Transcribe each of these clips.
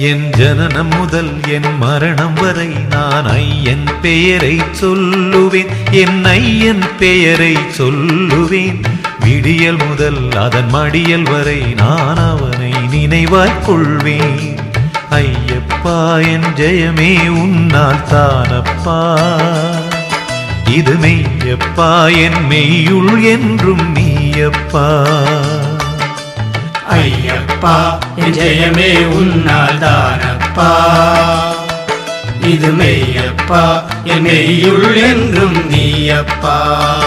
என் ஜனனம் முதல் என் மரணம் வரை நான் ஐயன் பெயரை சொல்லுவேன், என் ஐயன் பெயரை சொல்லுவேன். விடியல் முதல் அதன் மடியல் வரை நான் அவனை நினைவாய்க் கொள்வேன். ஐயப்பா என் ஜெயமே உன்னால் தானப்பா, இது மெய்யப்பா என் மெய்யுள் என்றும் நீயப்பா. ஐயப்பா என் ஜெயமே உன்னால் தானப்பா, இது மெய்யப்பா என் மெய்யுள் என்றும் நீயப்பா.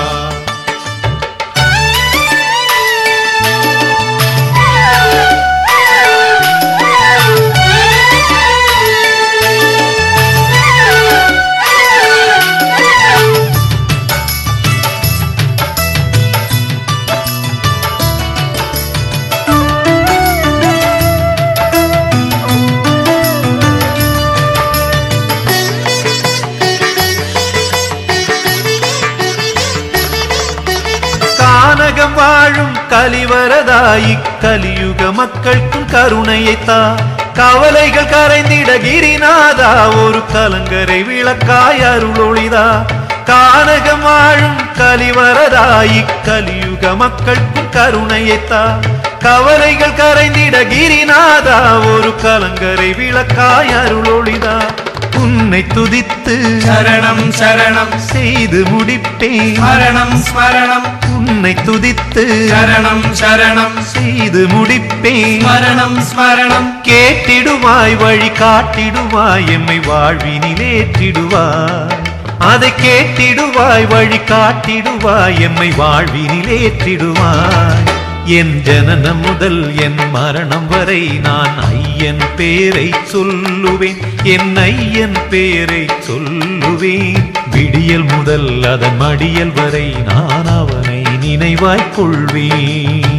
கானகம் வாழும் கலிவரதாயி கலியுக மக்களுக்கும் கருணையைத்தா. கவலைகள் கரைந்திட கிரிநாதா, ஒரு கலங்கரை விளக்காய் அருளொளிதா. கானகம் வாழும் கலிவரதாயி கலியுக மக்களுக்கும் கருணையைத்தா. கவலைகள் கரைந்திட கிரிநாதா, ஒரு கலங்கரை விளக்காய் அருளொளிதா. உன்னை துதித்து சரணம் சரணம் செய்து முடிப்பேன், ஸ்மரணம் ஸ்மரணம். உன்னை துதித்து சரணம் சரணம் செய்து முடிப்பேன், ஸ்மரணம் ஸ்மரணம். கேட்டிடுவாய் வழி காட்டிடுவாய், எம்மை வாழ்வினிலேற்றிடுவாய். அதை கேட்டிடுவாய் வழி காட்டிடுவாய், எம்மை வாழ்வினிலேற்றிடுவாய். என் ஜனனம் முதல் என் மரணம் வரை நான் ஐயன் பேரை சொல்லுவேன், என் ஐயன் பேரை சொல்லுவேன். விடியல் முதல் அதன் மடியல் வரை நான் அவனை நினைவாய்க் கொள்வேன்.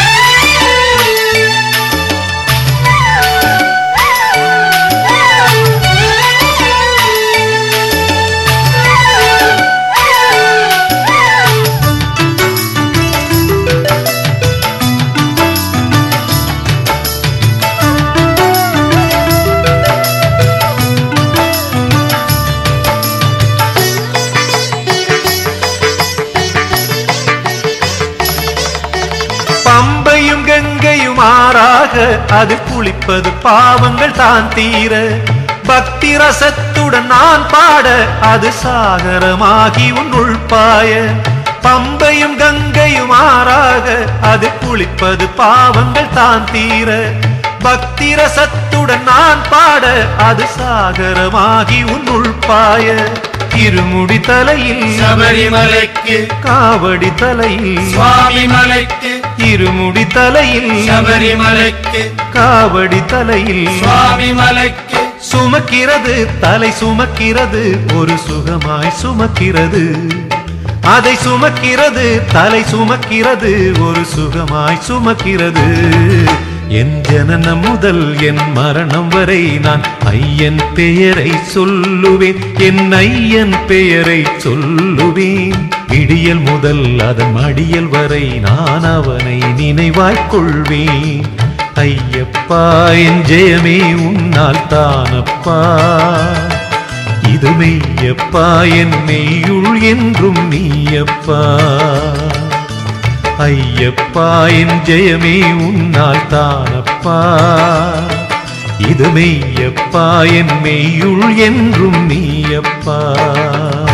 பம்பையும் கங்கையும் ஆறாக அது குளிப்பது பாவங்கள் தான் தீர. பக்தி ரசத்துடன் நான் பாட அது சாகரமாகி உன்னுள் பாய. பம்பையும் கங்கையும் ஆறாக அது குளிப்பது பாவங்கள் தான் தீர. பக்தி ரசத்துடன் நான் பாட அது சாகரமாகி உன்னுள் பாய. இருமுடி தலையில் சபரிமலைக்கு, காவடி தலையில் சுவாமி மலைக்கு. இருமுடி தலையில் சபரிமலைக்கு, காவடி தலையில் சுவாமி மலைக்கு. சுமக்கிறது தலை சுமக்கிறது, ஒரு சுகமாய் சுமக்கிறது. அதை சுமக்கிறது தலை சுமக்கிறது, ஒரு சுகமாய் சுமக்கிறது. என் ஜனனம் முதல் என் மரணம் வரை நான் ஐயன் பெயரை சொல்லுவேன், என் ஐயன் பெயரை சொல்லுவேன். விடியல் முதல் அதன் மடியல் வரை நான் அவனை நினைவாய்க் கொள்வேன். ஐயப்பா என் ஜெயமே உன்னால் தானப்பா, இது மெய்யப்பா என் மெய்யுள் என்றும் நீயப்பா. ஐயப்பா என் ஜெயமே உன்னால் தானப்பா, இது மெய்யப்பா என் மெய்யுள் என்றும் நீயப்பா.